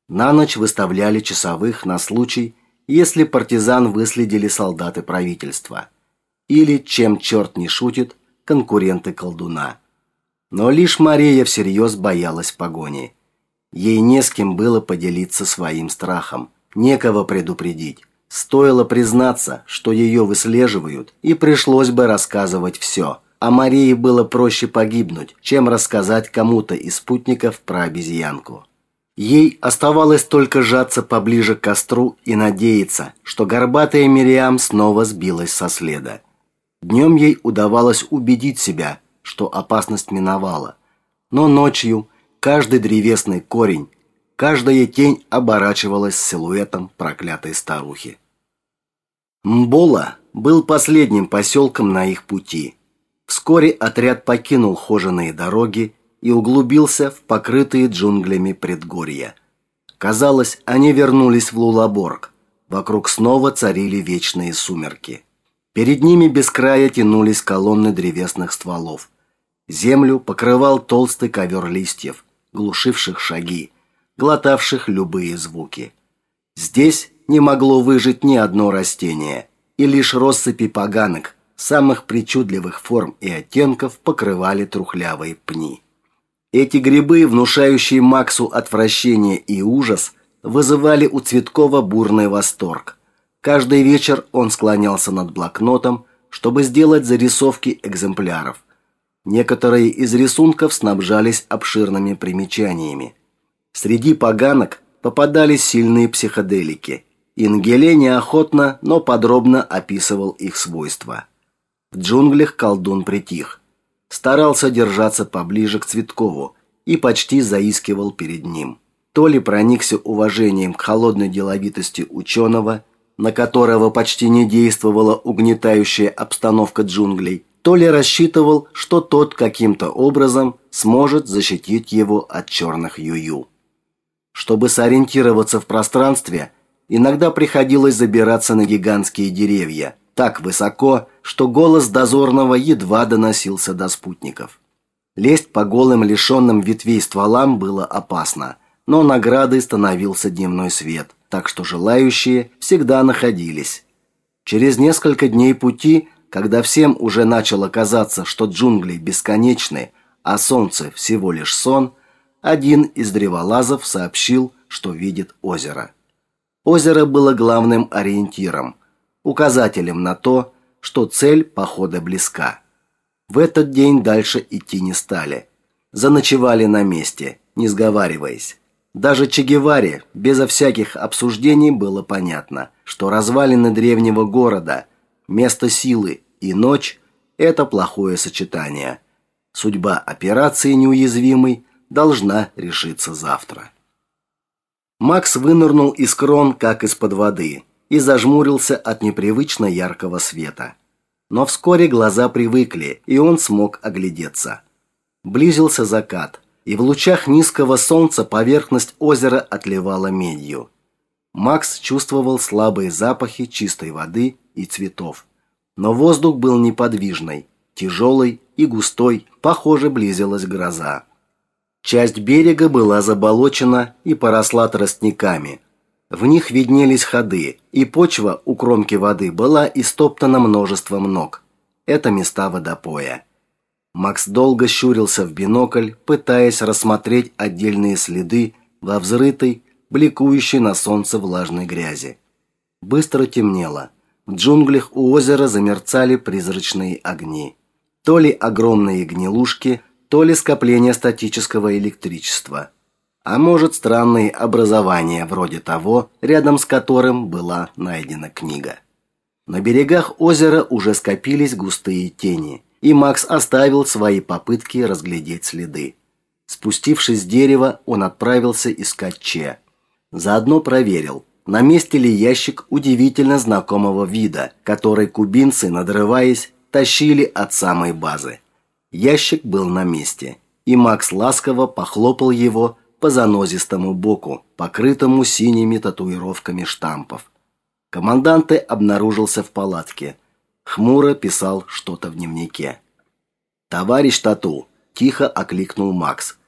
На ночь выставляли часовых на случай, если партизан выследили солдаты правительства. Или, чем черт не шутит, конкуренты колдуна. Но лишь Мария всерьез боялась погони. Ей не с кем было поделиться своим страхом, некого предупредить. Стоило признаться, что ее выслеживают, и пришлось бы рассказывать все. А Марии было проще погибнуть, чем рассказать кому-то из спутников про обезьянку. Ей оставалось только сжаться поближе к костру и надеяться, что горбатая Мириам снова сбилась со следа. Днем ей удавалось убедить себя, что опасность миновала. Но ночью каждый древесный корень, каждая тень оборачивалась силуэтом проклятой старухи. Мбола был последним поселком на их пути. Вскоре отряд покинул хоженые дороги и углубился в покрытые джунглями предгорья. Казалось, они вернулись в Лулаборг. Вокруг снова царили вечные сумерки. Перед ними без края тянулись колонны древесных стволов. Землю покрывал толстый ковер листьев, глушивших шаги, глотавших любые звуки. Здесь не могло выжить ни одно растение, и лишь россыпи поганок самых причудливых форм и оттенков покрывали трухлявые пни. Эти грибы, внушающие Максу отвращение и ужас, вызывали у Цветкова бурный восторг. Каждый вечер он склонялся над блокнотом, чтобы сделать зарисовки экземпляров. Некоторые из рисунков снабжались обширными примечаниями. Среди поганок попадались сильные психоделики. Ингеле неохотно, но подробно описывал их свойства. В джунглях колдун притих. Старался держаться поближе к Цветкову и почти заискивал перед ним. То ли проникся уважением к холодной деловитости ученого, на которого почти не действовала угнетающая обстановка джунглей, то ли рассчитывал, что тот каким-то образом сможет защитить его от черных юю. Чтобы сориентироваться в пространстве, иногда приходилось забираться на гигантские деревья, так высоко, что голос дозорного едва доносился до спутников. Лезть по голым лишенным ветвей стволам было опасно, но наградой становился дневной свет, так что желающие всегда находились. Через несколько дней пути, когда всем уже начало казаться, что джунгли бесконечны, а солнце всего лишь сон, один из древолазов сообщил, что видит озеро. Озеро было главным ориентиром, указателем на то, что цель похода близка. В этот день дальше идти не стали. Заночевали на месте, не сговариваясь. Даже Че Геваре безо всяких обсуждений было понятно, что развалины древнего города, место силы и ночь – это плохое сочетание. Судьба операции неуязвимой должна решиться завтра. Макс вынырнул из крон, как из-под воды, и зажмурился от непривычно яркого света. Но вскоре глаза привыкли, и он смог оглядеться. Близился закат, и в лучах низкого солнца поверхность озера отливала медью. Макс чувствовал слабые запахи чистой воды и цветов. Но воздух был неподвижный, тяжелый и густой, похоже, близилась гроза. Часть берега была заболочена и поросла тростниками. В них виднелись ходы, и почва у кромки воды была истоптана множеством ног. Это места водопоя. Макс долго щурился в бинокль, пытаясь рассмотреть отдельные следы во взрытой, бликующей на солнце влажной грязи. Быстро темнело. В джунглях у озера замерцали призрачные огни. То ли огромные гнилушки, то ли скопление статического электричества. А может, странные образования вроде того, рядом с которым была найдена книга. На берегах озера уже скопились густые тени, и Макс оставил свои попытки разглядеть следы. Спустившись с дерева, он отправился искать Че. Заодно проверил, на месте ли ящик удивительно знакомого вида, который кубинцы, надрываясь, тащили от самой базы. Ящик был на месте, и Макс ласково похлопал его по занозистому боку, покрытому синими татуировками штампов. Команданте обнаружился в палатке. Хмуро писал что-то в дневнике. «Товарищ Тату!» – тихо окликнул Макс.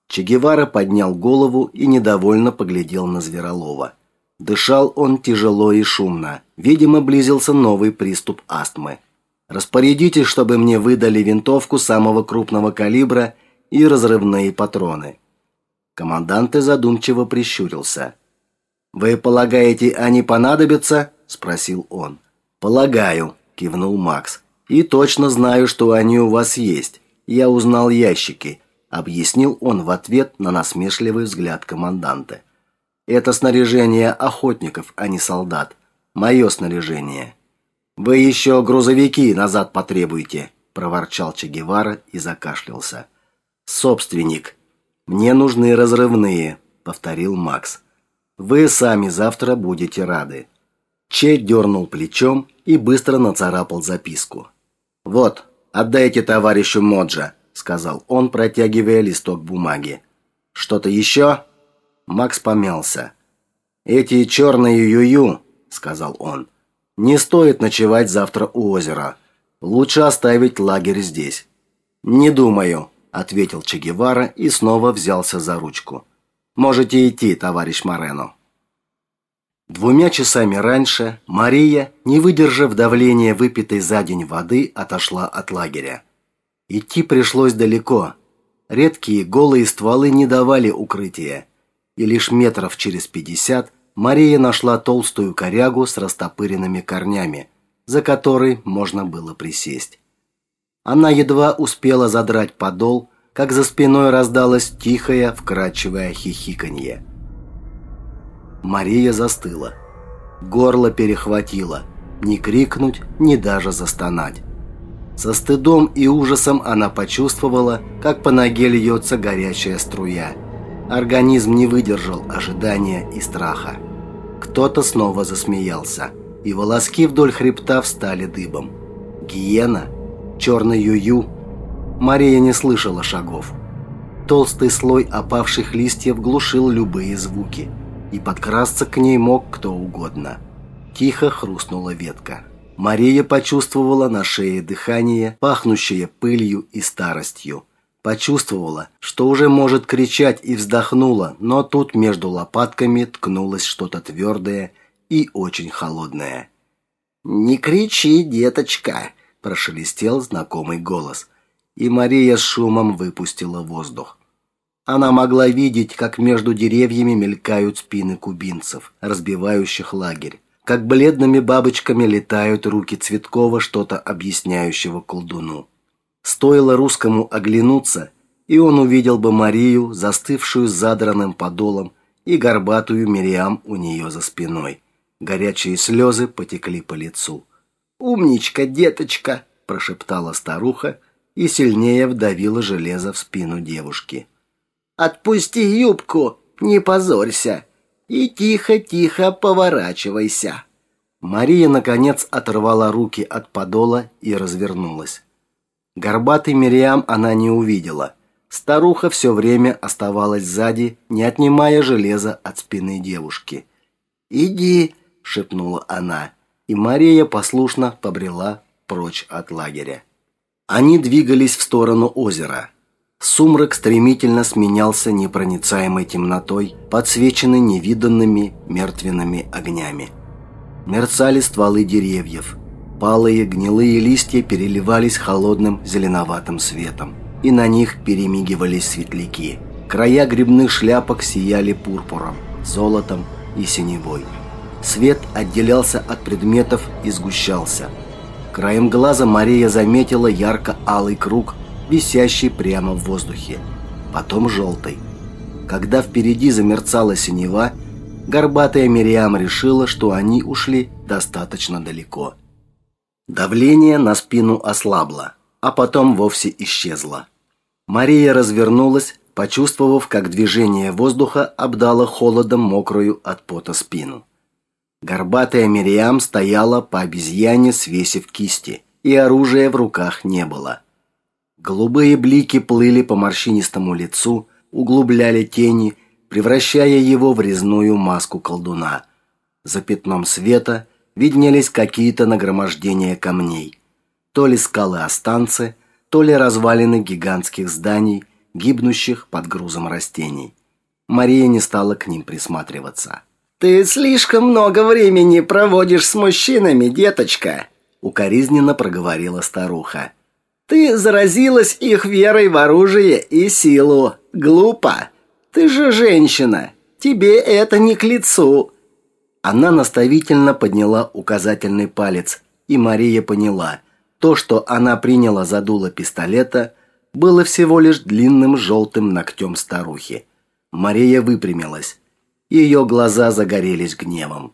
Че Гевара поднял голову и недовольно поглядел на Зверолова. Дышал он тяжело и шумно. Видимо, близился новый приступ астмы. «Распорядитесь, чтобы мне выдали винтовку самого крупного калибра и разрывные патроны». Командант задумчиво прищурился. «Вы полагаете, они понадобятся?» – спросил он. «Полагаю», – кивнул Макс. «И точно знаю, что они у вас есть. Я узнал ящики», – объяснил он в ответ на насмешливый взгляд команданта. «Это снаряжение охотников, а не солдат. Мое снаряжение». «Вы еще грузовики назад потребуете», – проворчал Че Гевара и закашлялся. «Собственник. Мне нужны разрывные», – повторил Макс. «Вы сами завтра будете рады». Че дернул плечом и быстро нацарапал записку. «Вот, отдайте товарищу Моджа», – сказал он, протягивая листок бумаги. «Что-то еще?» Макс помялся. «Эти черные юю», – сказал он, – «не стоит ночевать завтра у озера. Лучше оставить лагерь здесь». «Не думаю», – ответил Че Гевара и снова взялся за ручку. «Можете идти, товарищ Морено». 2 часами раньше Мария, не выдержав давления выпитой за день воды, отошла от лагеря. Идти пришлось далеко. Редкие голые стволы не давали укрытия, и лишь метров через 50 Мария нашла толстую корягу с растопыренными корнями, за которой можно было присесть. Она едва успела задрать подол, как за спиной раздалось тихое, вкрадчивое хихиканье. Мария застыла. Горло перехватило. Ни крикнуть, ни даже застонать. Со стыдом и ужасом она почувствовала, как по ноге льется горячая струя. Организм не выдержал ожидания и страха. Кто-то снова засмеялся, и волоски вдоль хребта встали дыбом. Гиена? Черный юю? Мария не слышала шагов. Толстый слой опавших листьев глушил любые звуки, и подкрасться к ней мог кто угодно. Тихо хрустнула ветка. Мария почувствовала на шее дыхание, пахнущее пылью и старостью. Почувствовала, что уже может кричать, и вздохнула, но тут между лопатками ткнулось что-то твердое и очень холодное. «Не кричи, деточка!» – прошелестел знакомый голос, и Мария с шумом выпустила воздух. Она могла видеть, как между деревьями мелькают спины кубинцев, разбивающих лагерь, как бледными бабочками летают руки Цветкова, что-то объясняющего колдуну. Стоило русскому оглянуться, и он увидел бы Марию, застывшую с задранным подолом, и горбатую Мириам у нее за спиной. Горячие слезы потекли по лицу. «Умничка, деточка!» – прошептала старуха и сильнее вдавила железо в спину девушки. «Отпусти юбку, не позорься, и тихо-тихо поворачивайся». Мария, наконец, оторвала руки от подола и развернулась. Горбатой Мириам она не увидела. Старуха все время оставалась сзади, не отнимая железа от спины девушки. «Иди», — шепнула она, и Мария послушно побрела прочь от лагеря. Они двигались в сторону озера. Сумрак стремительно сменялся непроницаемой темнотой, подсвеченной невиданными мертвенными огнями. Мерцали стволы деревьев. Палые гнилые листья переливались холодным зеленоватым светом, и на них перемигивались светляки. Края грибных шляпок сияли пурпуром, золотом и синевой. Свет отделялся от предметов и сгущался. Краем глаза Мария заметила ярко-алый круг, висящий прямо в воздухе, потом желтый. Когда впереди замерцала синева, горбатая Мириам решила, что они ушли достаточно далеко. Давление на спину ослабло, а потом вовсе исчезло. Мария развернулась, почувствовав, как движение воздуха обдало холодом мокрую от пота спину. Горбатая Мириам стояла по обезьяне, свесив кисти, и оружия в руках не было. Голубые блики плыли по морщинистому лицу, углубляли тени, превращая его в резную маску колдуна. За пятном света виднелись какие-то нагромождения камней. То ли скалы-останцы, то ли развалины гигантских зданий, гибнущих под грузом растений. Мария не стала к ним присматриваться. «Ты слишком много времени проводишь с мужчинами, деточка», — укоризненно проговорила старуха. «Ты заразилась их верой в оружие и силу. Глупо. Ты же женщина. Тебе это не к лицу». Она наставительно подняла указательный палец, и Мария поняла, то, что она приняла за дуло пистолета, было всего лишь длинным желтым ногтем старухи. Мария выпрямилась. Ее глаза загорелись гневом.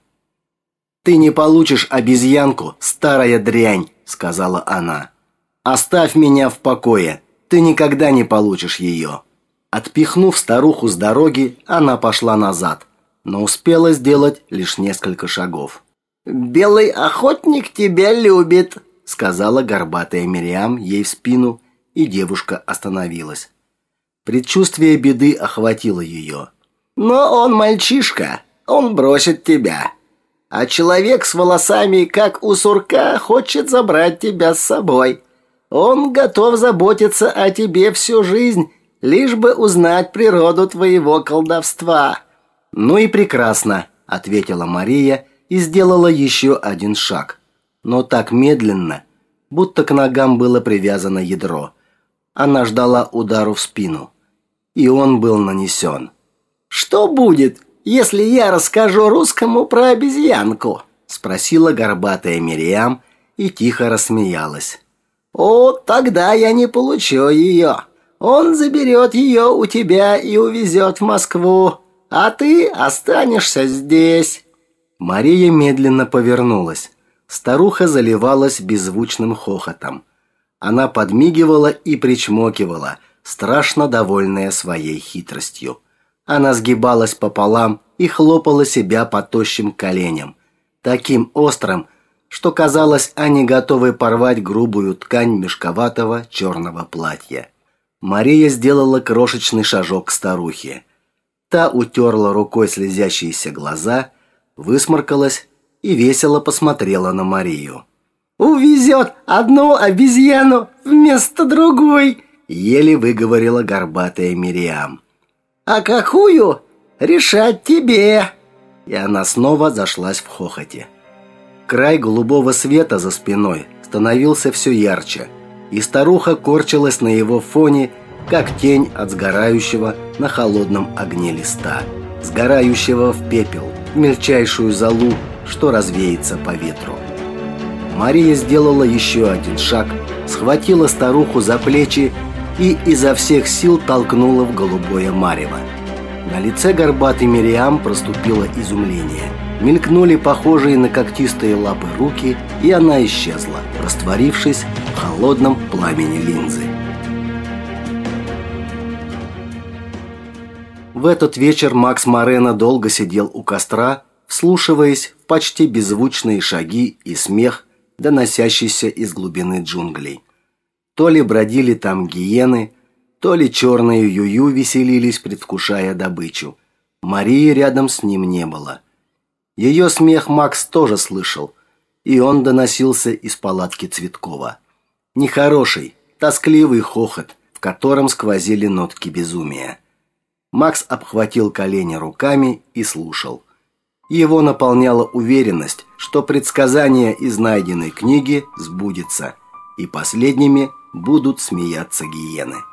«Ты не получишь обезьянку, старая дрянь», — сказала она. «Оставь меня в покое. Ты никогда не получишь ее». Отпихнув старуху с дороги, она пошла назад, но успела сделать лишь несколько шагов. «Белый охотник тебя любит», — сказала горбатая Мириам ей в спину, и девушка остановилась. Предчувствие беды охватило ее. «Но он мальчишка, он бросит тебя. А человек с волосами, как у сурка, хочет забрать тебя с собой. Он готов заботиться о тебе всю жизнь, лишь бы узнать природу твоего колдовства». «Ну и прекрасно», — ответила Мария и сделала еще один шаг. Но так медленно, будто к ногам было привязано ядро. Она ждала удару в спину, и он был нанесен. «Что будет, если я расскажу русскому про обезьянку?» — спросила горбатая Мириам и тихо рассмеялась. «О, тогда я не получу ее. Он заберет ее у тебя и увезет в Москву, а ты останешься здесь». Мария медленно повернулась. Старуха заливалась беззвучным хохотом. Она подмигивала и причмокивала, страшно довольная своей хитростью. Она сгибалась пополам и хлопала себя по тощим коленям, таким острым, что казалось, они готовы порвать грубую ткань мешковатого черного платья. Мария сделала крошечный шажок к старухе. Та утерла рукой слезящиеся глаза, высморкалась и весело посмотрела на Марию. «Увезет одну обезьяну вместо другой», — еле выговорила горбатая Мириам. «А какую? Решать тебе!» И она снова зашлась в хохоте. Край голубого света за спиной становился все ярче, и старуха корчилась на его фоне, как тень от сгорающего на холодном огне листа, сгорающего в пепел, в мельчайшую золу, что развеется по ветру. Мария сделала еще один шаг, схватила старуху за плечи и изо всех сил толкнула в голубое марево. На лице горбатой Мириам проступило изумление. Мелькнули похожие на когтистые лапы руки, и она исчезла, растворившись в холодном пламени линзы. В этот вечер Макс Морено долго сидел у костра, вслушиваясь в почти беззвучные шаги и смех, доносящийся из глубины джунглей. То ли бродили там гиены, то ли черные юю веселились, предвкушая добычу. Марии рядом с ним не было. Ее смех Макс тоже слышал, и он доносился из палатки Цветкова. Нехороший, тоскливый хохот, в котором сквозили нотки безумия. Макс обхватил колени руками и слушал. Его наполняла уверенность, что предсказание из найденной книги сбудется, и последними будут смеяться гиены.